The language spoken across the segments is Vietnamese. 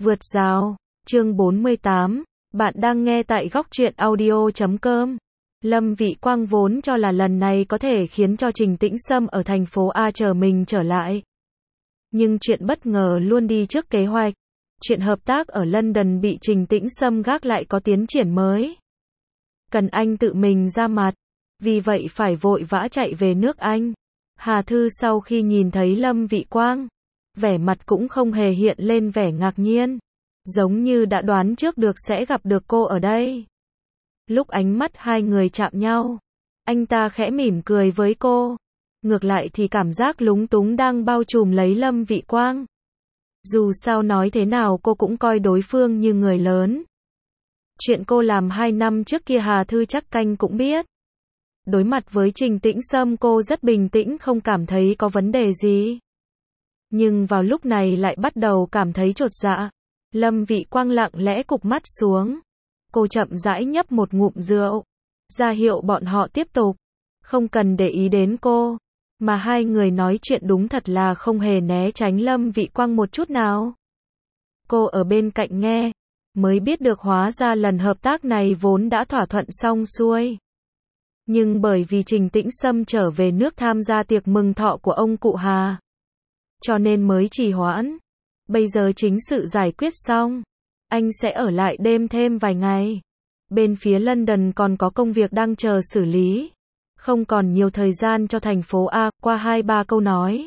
Vượt rào, chương 48, bạn đang nghe tại góc truyện audio.com. Lâm Vị Quang vốn cho là lần này có thể khiến cho Trình Tĩnh Sâm ở thành phố A chờ mình trở lại. Nhưng chuyện bất ngờ luôn đi trước kế hoạch. Chuyện hợp tác ở London bị Trình Tĩnh Sâm gác lại có tiến triển mới. Cần anh tự mình ra mặt. Vì vậy phải vội vã chạy về nước Anh. Hà Thư sau khi nhìn thấy Lâm Vị Quang, vẻ mặt cũng không hề hiện lên vẻ ngạc nhiên. Giống như đã đoán trước được sẽ gặp được cô ở đây. Lúc ánh mắt hai người chạm nhau, anh ta khẽ mỉm cười với cô. Ngược lại thì cảm giác lúng túng đang bao trùm lấy Lâm Vị Quang. Dù sao nói thế nào cô cũng coi đối phương như người lớn. Chuyện cô làm 2 năm trước kia Hà Thư chắc canh cũng biết. Đối mặt với Trình Tĩnh Sâm cô rất bình tĩnh không cảm thấy có vấn đề gì. Nhưng vào lúc này lại bắt đầu cảm thấy chột dạ. Lâm Vị Quang lặng lẽ cụp mắt xuống. Cô chậm rãi nhấp một ngụm rượu, ra hiệu bọn họ tiếp tục. Không cần để ý đến cô. Mà hai người nói chuyện đúng thật là không hề né tránh Lâm Vị Quang một chút nào. Cô ở bên cạnh nghe, mới biết được hóa ra lần hợp tác này vốn đã thỏa thuận xong xuôi. Nhưng bởi vì Trình Tĩnh Sâm trở về nước tham gia tiệc mừng thọ của ông cụ Hà, cho nên mới trì hoãn. Bây giờ chính sự giải quyết xong, anh sẽ ở lại đêm thêm vài ngày. Bên phía London còn có công việc đang chờ xử lý. Không còn nhiều thời gian cho thành phố A. Qua 2-3 câu nói,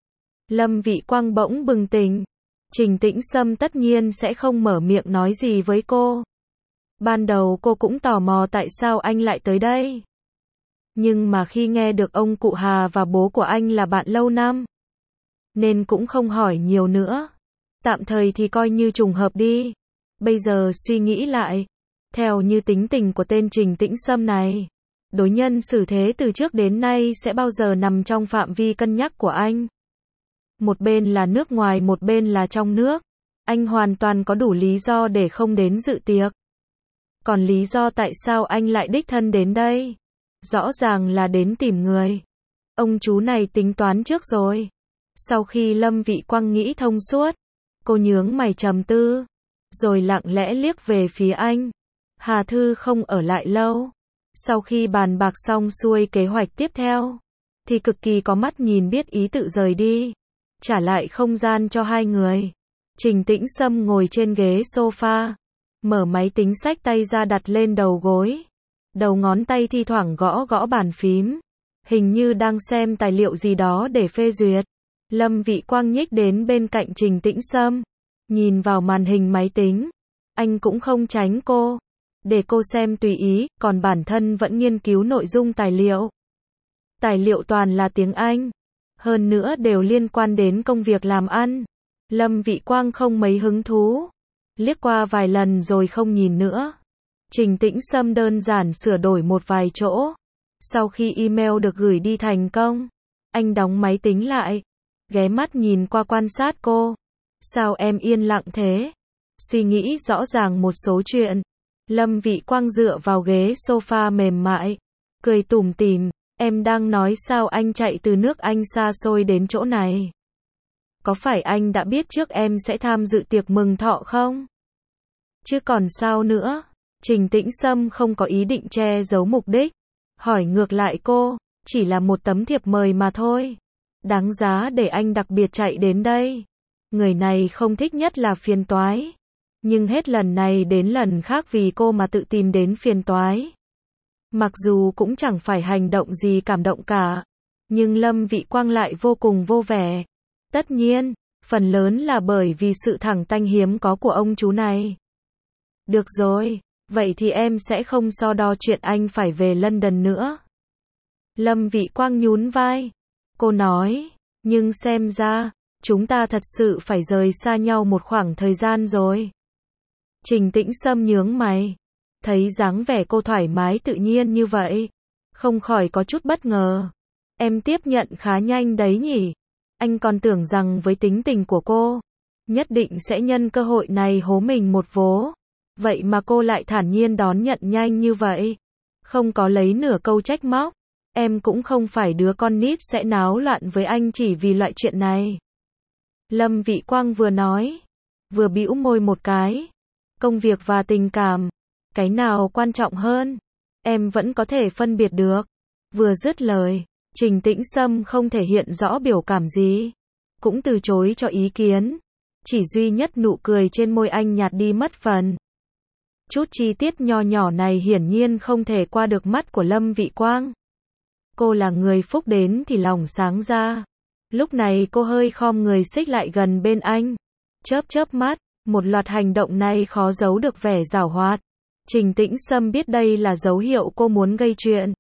Lâm Vị Quang bỗng bừng tỉnh. Trình Tĩnh Sâm tất nhiên sẽ không mở miệng nói gì với cô. Ban đầu cô cũng tò mò tại sao anh lại tới đây. Nhưng mà khi nghe được ông cụ Hà và bố của anh là bạn lâu năm, nên cũng không hỏi nhiều nữa. Tạm thời thì coi như trùng hợp đi. Bây giờ suy nghĩ lại, theo như tính tình của tên Trình Tĩnh Sâm này, đối nhân xử thế từ trước đến nay sẽ bao giờ nằm trong phạm vi cân nhắc của anh. Một bên là nước ngoài, một bên là trong nước. Anh hoàn toàn có đủ lý do để không đến dự tiệc. Còn lý do tại sao anh lại đích thân đến đây? Rõ ràng là đến tìm người. Ông chú này tính toán trước rồi. Sau khi Lâm Vị Quang nghĩ thông suốt, cô nhướng mày trầm tư, rồi lặng lẽ liếc về phía anh. Hà Thư không ở lại lâu. Sau khi bàn bạc xong xuôi kế hoạch tiếp theo, thì cực kỳ có mắt nhìn biết ý tự rời đi, trả lại không gian cho hai người. Trình Tĩnh Sâm ngồi trên ghế sofa, mở máy tính xách tay ra đặt lên đầu gối. Đầu ngón tay thi thoảng gõ gõ bàn phím, hình như đang xem tài liệu gì đó để phê duyệt. Lâm Vị Quang nhích đến bên cạnh Trình Tĩnh Sâm, nhìn vào màn hình máy tính. Anh cũng không tránh cô, để cô xem tùy ý, còn bản thân vẫn nghiên cứu nội dung tài liệu. Tài liệu toàn là tiếng Anh, hơn nữa đều liên quan đến công việc làm ăn. Lâm Vị Quang không mấy hứng thú, liếc qua vài lần rồi không nhìn nữa. Trình Tĩnh Sâm đơn giản sửa đổi một vài chỗ. Sau khi email được gửi đi thành công, anh đóng máy tính lại, ghé mắt nhìn qua quan sát cô. Sao em yên lặng thế? Suy nghĩ rõ ràng một số chuyện. Lâm Vị Quang dựa vào ghế sofa mềm mại, cười tủm tỉm. Em đang nói sao anh chạy từ nước Anh xa xôi đến chỗ này? Có phải anh đã biết trước em sẽ tham dự tiệc mừng thọ không? Chứ còn sao nữa? Trình Tĩnh Sâm không có ý định che giấu mục đích. Hỏi ngược lại cô, chỉ là một tấm thiệp mời mà thôi. Đáng giá để anh đặc biệt chạy đến đây. Người này không thích nhất là phiền toái. Nhưng hết lần này đến lần khác vì cô mà tự tìm đến phiền toái. Mặc dù cũng chẳng phải hành động gì cảm động cả, nhưng Lâm Vị Quang lại vô cùng vô vẻ. Tất nhiên, phần lớn là bởi vì sự thẳng tanh hiếm có của ông chú này. Được rồi, vậy thì em sẽ không so đo chuyện anh phải về London nữa. Lâm Vị Quang nhún vai. Cô nói, nhưng xem ra, chúng ta thật sự phải rời xa nhau một khoảng thời gian rồi. Trình Tĩnh Sâm nhướng mày. Thấy dáng vẻ cô thoải mái tự nhiên như vậy, không khỏi có chút bất ngờ. Em tiếp nhận khá nhanh đấy nhỉ. Anh còn tưởng rằng với tính tình của cô, nhất định sẽ nhân cơ hội này hố mình một vố. Vậy mà cô lại thản nhiên đón nhận nhanh như vậy. Không có lấy nửa câu trách móc. Em cũng không phải đứa con nít sẽ náo loạn với anh chỉ vì loại chuyện này. Lâm Vị Quang vừa nói, vừa bĩu môi một cái. Công việc và tình cảm, cái nào quan trọng hơn? Em vẫn có thể phân biệt được. Vừa dứt lời, Trình Tĩnh Sâm không thể hiện rõ biểu cảm gì, cũng từ chối cho ý kiến. Chỉ duy nhất nụ cười trên môi anh nhạt đi mất phần. Chút chi tiết nho nhỏ này hiển nhiên không thể qua được mắt của Lâm Vị Quang. Cô là người phúc đến thì lòng sáng ra. Lúc này cô hơi khom người xích lại gần bên anh. Chớp mắt, một loạt hành động này khó giấu được vẻ giảo hoạt. Trình Tĩnh Sâm biết đây là dấu hiệu cô muốn gây chuyện.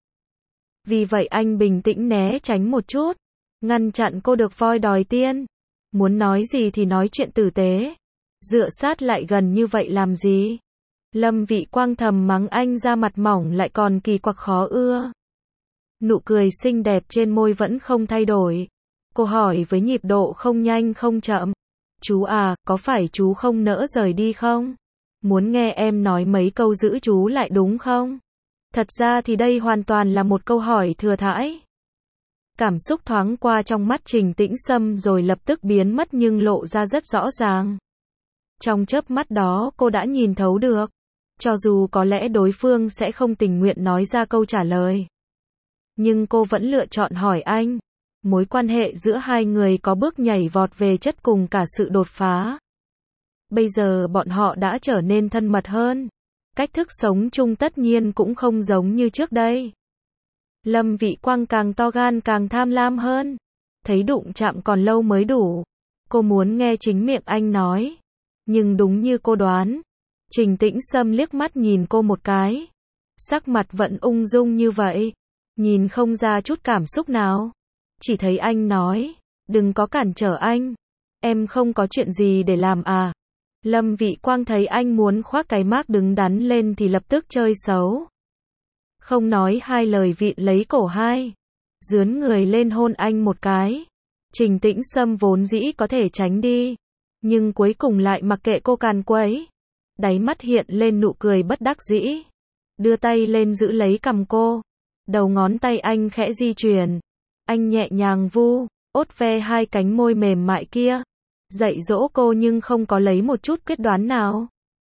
Vì vậy anh bình tĩnh né tránh một chút, ngăn chặn cô được voi đòi tiên. Muốn nói gì thì nói chuyện tử tế. Dựa sát lại gần như vậy làm gì? Lâm Vị Quang thầm mắng anh ra mặt mỏng lại còn kỳ quặc khó ưa. Nụ cười xinh đẹp trên môi vẫn không thay đổi. Cô hỏi với nhịp độ không nhanh không chậm. Chú à, có phải chú không nỡ rời đi không? Muốn nghe em nói mấy câu giữ chú lại đúng không? Thật ra thì đây hoàn toàn là một câu hỏi thừa thãi. Cảm xúc thoáng qua trong mắt Trình Tĩnh Sâm rồi lập tức biến mất nhưng lộ ra rất rõ ràng. Trong chớp mắt đó cô đã nhìn thấu được. Cho dù có lẽ đối phương sẽ không tình nguyện nói ra câu trả lời, nhưng cô vẫn lựa chọn hỏi anh. Mối quan hệ giữa hai người có bước nhảy vọt về chất cùng cả sự đột phá. Bây giờ bọn họ đã trở nên thân mật hơn. Cách thức sống chung tất nhiên cũng không giống như trước đây. Lâm Vị Quang càng to gan càng tham lam hơn. Thấy đụng chạm còn lâu mới đủ. Cô muốn nghe chính miệng anh nói. Nhưng đúng như cô đoán, Trình Tĩnh Sâm liếc mắt nhìn cô một cái. Sắc mặt vẫn ung dung như vậy. Nhìn không ra chút cảm xúc nào. Chỉ thấy anh nói, đừng có cản trở anh. Em không có chuyện gì để làm à? Lâm Vị Quang thấy anh muốn khoác cái mác đứng đắn lên thì lập tức chơi xấu. Không nói hai lời vịn lấy cổ hai. Dướn người lên hôn anh một cái. Trình Tĩnh Sâm vốn dĩ có thể tránh đi. Nhưng cuối cùng lại mặc kệ cô càn quấy. Đáy mắt hiện lên nụ cười bất đắc dĩ. Đưa tay lên giữ lấy cằm cô. Đầu ngón tay anh khẽ di chuyển. Anh nhẹ nhàng vu, ốt ve hai cánh môi mềm mại kia. Dạy dỗ cô nhưng không có lấy một chút quyết đoán nào.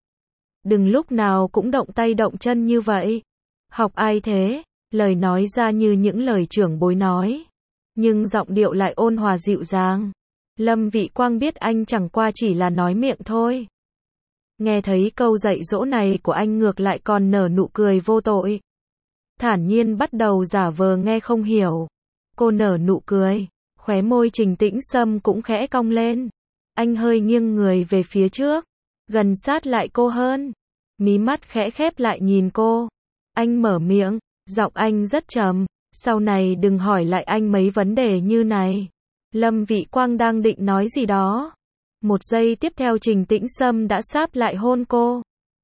Đừng lúc nào cũng động tay động chân như vậy. Học ai thế? Lời nói ra như những lời trưởng bối nói. Nhưng giọng điệu lại ôn hòa dịu dàng. Lâm Vị Quang biết anh chẳng qua chỉ là nói miệng thôi. Nghe thấy câu dạy dỗ này của anh ngược lại còn nở nụ cười vô tội. Thản nhiên bắt đầu giả vờ nghe không hiểu. Cô nở nụ cười. Khóe môi Trình Tĩnh Sâm cũng khẽ cong lên. Anh hơi nghiêng người về phía trước. Gần sát lại cô hơn. Mí mắt khẽ khép lại nhìn cô. Anh mở miệng. Giọng anh rất trầm. Sau này đừng hỏi lại anh mấy vấn đề như này. Lâm Vị Quang đang định nói gì đó. Một giây tiếp theo Trình Tĩnh Sâm đã sáp lại hôn cô.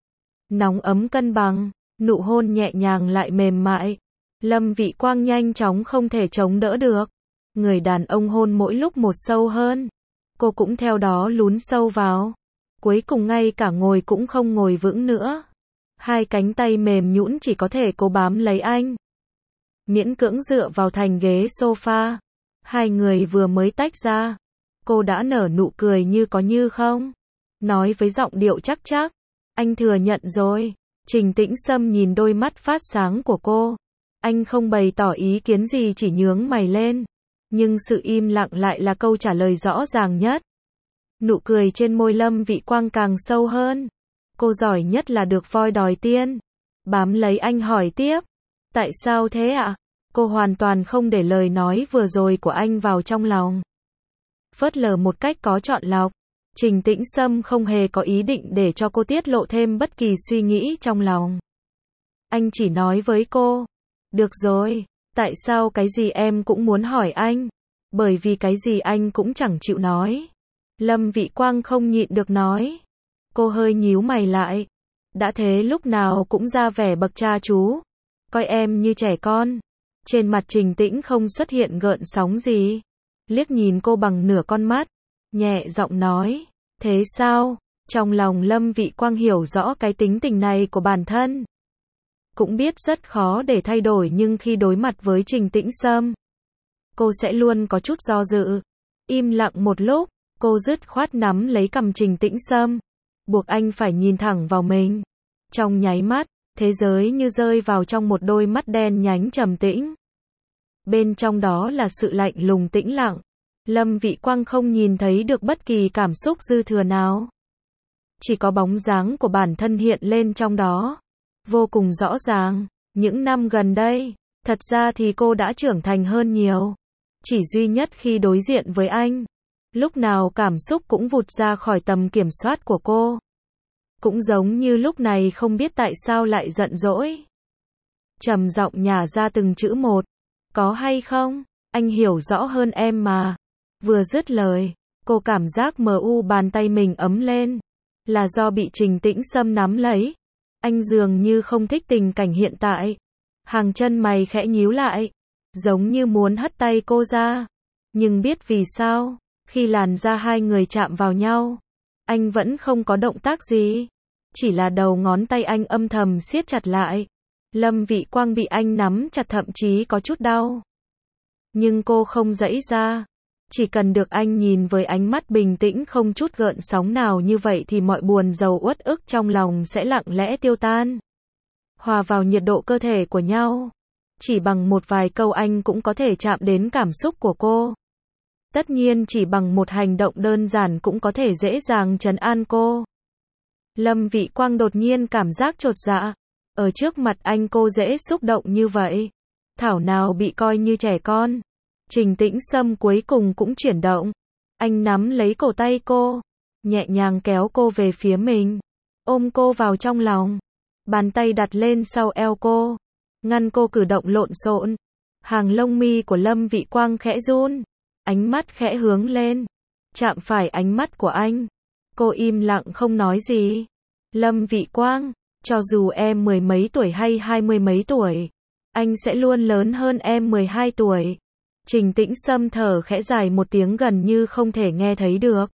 Nóng ấm cân bằng. Nụ hôn nhẹ nhàng lại mềm mại. Lâm Vị Quang nhanh chóng không thể chống đỡ được. Người đàn ông hôn mỗi lúc một sâu hơn. Cô cũng theo đó lún sâu vào. Cuối cùng ngay cả ngồi cũng không ngồi vững nữa. Hai cánh tay mềm nhũn chỉ có thể cố bám lấy anh. Miễn cưỡng dựa vào thành ghế sofa. Hai người vừa mới tách ra. Cô đã nở nụ cười như có như không. Nói với giọng điệu chắc chắc. Anh thừa nhận rồi. Trình Tĩnh Sâm nhìn đôi mắt phát sáng của cô. Anh không bày tỏ ý kiến gì chỉ nhướng mày lên. Nhưng sự im lặng lại là câu trả lời rõ ràng nhất. Nụ cười trên môi Lâm Vị Quang càng sâu hơn. Cô giỏi nhất là được voi đòi tiên. Bám lấy anh hỏi tiếp. Tại sao thế ạ? Cô hoàn toàn không để lời nói vừa rồi của anh vào trong lòng. Phớt lờ một cách có chọn lọc. Trình Tĩnh Sâm không hề có ý định để cho cô tiết lộ thêm bất kỳ suy nghĩ trong lòng. Anh chỉ nói với cô. Được rồi, tại sao cái gì em cũng muốn hỏi anh? Bởi vì cái gì anh cũng chẳng chịu nói. Lâm Vị Quang không nhịn được nói. Cô hơi nhíu mày lại. Đã thế lúc nào cũng ra vẻ bậc cha chú. Coi em như trẻ con. Trên mặt Trình Tĩnh không xuất hiện gợn sóng gì. Liếc nhìn cô bằng nửa con mắt. Nhẹ giọng nói. Thế sao? Trong lòng Lâm Vị Quang hiểu rõ cái tính tình này của bản thân. Cũng biết rất khó để thay đổi nhưng khi đối mặt với Trình Tĩnh Sâm, cô sẽ luôn có chút do dự. Im lặng một lúc, Cô dứt khoát nắm lấy cằm Trình Tĩnh Sâm, buộc anh phải nhìn thẳng vào mình. Trong nháy mắt, thế giới như rơi vào trong một đôi mắt đen nhánh trầm tĩnh. Bên trong đó là sự lạnh lùng tĩnh lặng. Lâm Vĩ Quang không nhìn thấy được bất kỳ cảm xúc dư thừa nào. Chỉ có bóng dáng của bản thân hiện lên trong đó. Vô cùng rõ ràng, những năm gần đây, thật ra thì cô đã trưởng thành hơn nhiều. Chỉ duy nhất khi đối diện với anh, lúc nào cảm xúc cũng vụt ra khỏi tầm kiểm soát của cô. Cũng giống như lúc này không biết tại sao lại giận dỗi. Trầm giọng nhả ra từng chữ một. Có hay không? Anh hiểu rõ hơn em mà. Vừa dứt lời, cô cảm giác bàn tay mình ấm lên. Là do bị Trình Tĩnh Sâm nắm lấy. Anh dường như không thích tình cảnh hiện tại. Hàng chân mày khẽ nhíu lại, giống như muốn hất tay cô ra. Nhưng biết vì sao, khi làn da hai người chạm vào nhau, anh vẫn không có động tác gì. Chỉ là đầu ngón tay anh âm thầm siết chặt lại. Lâm Vĩ Quang bị anh nắm chặt thậm chí có chút đau. Nhưng cô không giãy ra. Chỉ cần được anh nhìn với ánh mắt bình tĩnh không chút gợn sóng nào như vậy thì mọi buồn rầu uất ức trong lòng sẽ lặng lẽ tiêu tan. Hòa vào nhiệt độ cơ thể của nhau. Chỉ bằng một vài câu anh cũng có thể chạm đến cảm xúc của cô. Tất nhiên chỉ bằng một hành động đơn giản cũng có thể dễ dàng trấn an cô. Lâm Vĩ Quang đột nhiên cảm giác chột dạ. Ở trước mặt anh cô dễ xúc động như vậy. Thảo nào bị coi như trẻ con. Trình Tĩnh Sâm cuối cùng cũng chuyển động. Anh nắm lấy cổ tay cô, nhẹ nhàng kéo cô về phía mình, ôm cô vào trong lòng. Bàn tay đặt lên sau eo cô, ngăn cô cử động lộn xộn. Hàng lông mi của Lâm Vĩ Quang khẽ run, ánh mắt khẽ hướng lên, chạm phải ánh mắt của anh. Cô im lặng không nói gì. Lâm Vĩ Quang, cho dù em 10 mấy tuổi hay 20 mấy tuổi, anh sẽ luôn lớn hơn em 12 tuổi. Trình Tĩnh Sâm thở khẽ dài một tiếng gần như không thể nghe thấy được.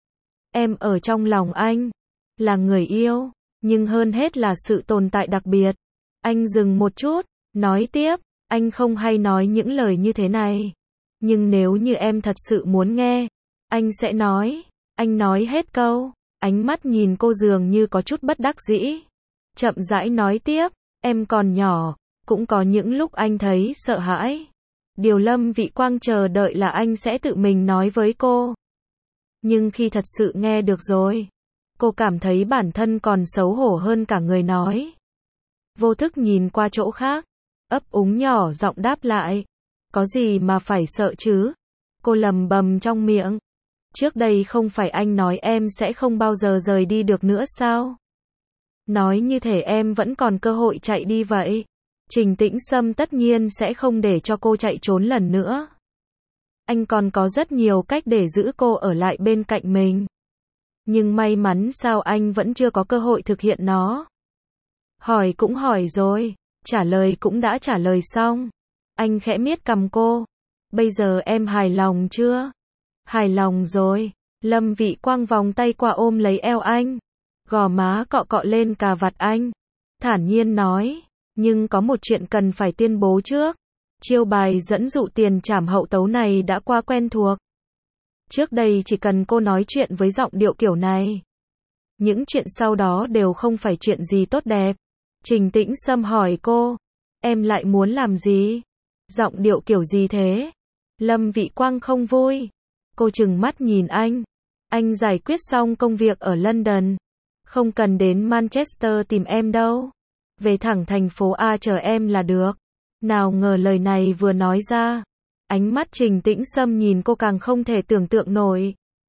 Em ở trong lòng anh, là người yêu, nhưng hơn hết là sự tồn tại đặc biệt. Anh dừng một chút, nói tiếp, anh không hay nói những lời như thế này. Nhưng nếu như em thật sự muốn nghe, anh sẽ nói. Anh nói hết câu, ánh mắt nhìn cô dường như có chút bất đắc dĩ. Chậm rãi nói tiếp, em còn nhỏ, cũng có những lúc anh thấy sợ hãi. Điều Lâm Vĩ Quang chờ đợi là anh sẽ tự mình nói với cô. Nhưng khi thật sự nghe được rồi, cô cảm thấy bản thân còn xấu hổ hơn cả người nói. Vô thức nhìn qua chỗ khác, ấp úng nhỏ giọng đáp lại. Có gì mà phải sợ chứ? Cô lầm bầm trong miệng. Trước đây không phải anh nói em sẽ không bao giờ rời đi được nữa sao? Nói như thể em vẫn còn cơ hội chạy đi vậy. Trình Tĩnh Sâm tất nhiên sẽ không để cho cô chạy trốn lần nữa. Anh còn có rất nhiều cách để giữ cô ở lại bên cạnh mình. Nhưng may mắn sao anh vẫn chưa có cơ hội thực hiện nó. Hỏi cũng hỏi rồi, trả lời cũng đã trả lời xong. Anh khẽ miết cằm cô. Bây giờ em hài lòng chưa? Hài lòng rồi. Lâm Vĩ Quang vòng tay qua ôm lấy eo anh. Gò má cọ cọ lên cà vạt anh. Thản nhiên nói. Nhưng có một chuyện cần phải tuyên bố trước. Chiêu bài dẫn dụ tiền trảm hậu tấu này đã qua quen thuộc. Trước đây chỉ cần cô nói chuyện với giọng điệu kiểu này, những chuyện sau đó đều không phải chuyện gì tốt đẹp. Trình Tĩnh Sâm hỏi cô, em lại muốn làm gì? Giọng điệu kiểu gì thế? Lâm Vĩ Quang không vui. Cô trừng mắt nhìn anh. Anh giải quyết xong công việc ở London. Không cần đến Manchester tìm em đâu. Về thẳng thành phố A chờ em là được. Nào ngờ lời này vừa nói ra, ánh mắt Trình Tĩnh Sâm nhìn cô càng không thể tưởng tượng nổi.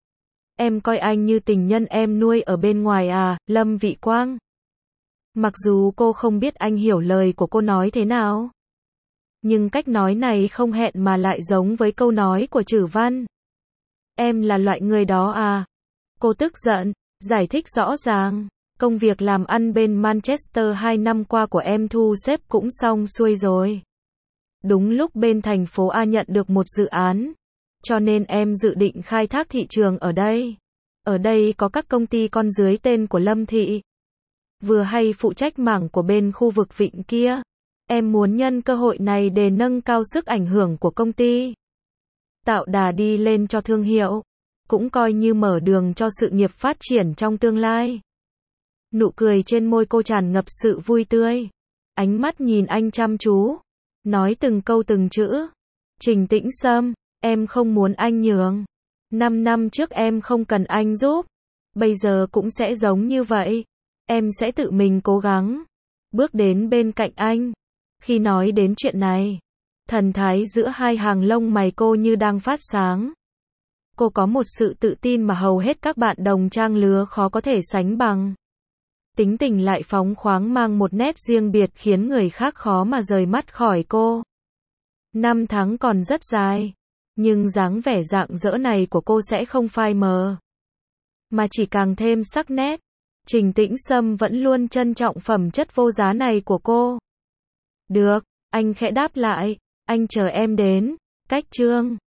Em coi anh như tình nhân em nuôi ở bên ngoài à, Lâm Vĩ Quang? Mặc dù cô không biết anh hiểu lời của cô nói thế nào, nhưng cách nói này không hẹn mà lại giống với câu nói của Trử Văn. Em là loại người đó à? Cô tức giận, giải thích rõ ràng. Công việc làm ăn bên Manchester 2 năm qua của em thu xếp cũng xong xuôi rồi. Đúng lúc bên thành phố A nhận được một dự án, cho nên em dự định khai thác thị trường ở đây. Ở đây có các công ty con dưới tên của Lâm Thị. Vừa hay phụ trách mảng của bên khu vực vịnh kia. Em muốn nhân cơ hội này để nâng cao sức ảnh hưởng của công ty. Tạo đà đi lên cho thương hiệu. cũng coi như mở đường cho sự nghiệp phát triển trong tương lai. Nụ cười trên môi cô tràn ngập sự vui tươi. Ánh mắt nhìn anh chăm chú, nói từng câu từng chữ. Trình Tĩnh Sâm, em không muốn anh nhường. 5 năm trước em không cần anh giúp. Bây giờ cũng sẽ giống như vậy. Em sẽ tự mình cố gắng, bước đến bên cạnh anh. Khi nói đến chuyện này, thần thái giữa hai hàng lông mày cô như đang phát sáng. Cô có một sự tự tin mà hầu hết các bạn đồng trang lứa khó có thể sánh bằng. Tính tình lại phóng khoáng mang một nét riêng biệt khiến người khác khó mà rời mắt khỏi cô. Năm tháng còn rất dài, nhưng dáng vẻ rạng rỡ này của cô sẽ không phai mờ, mà chỉ càng thêm sắc nét. Trình Tĩnh Sâm vẫn luôn trân trọng phẩm chất vô giá này của cô. Được, anh khẽ đáp lại, anh chờ em đến. Cách chương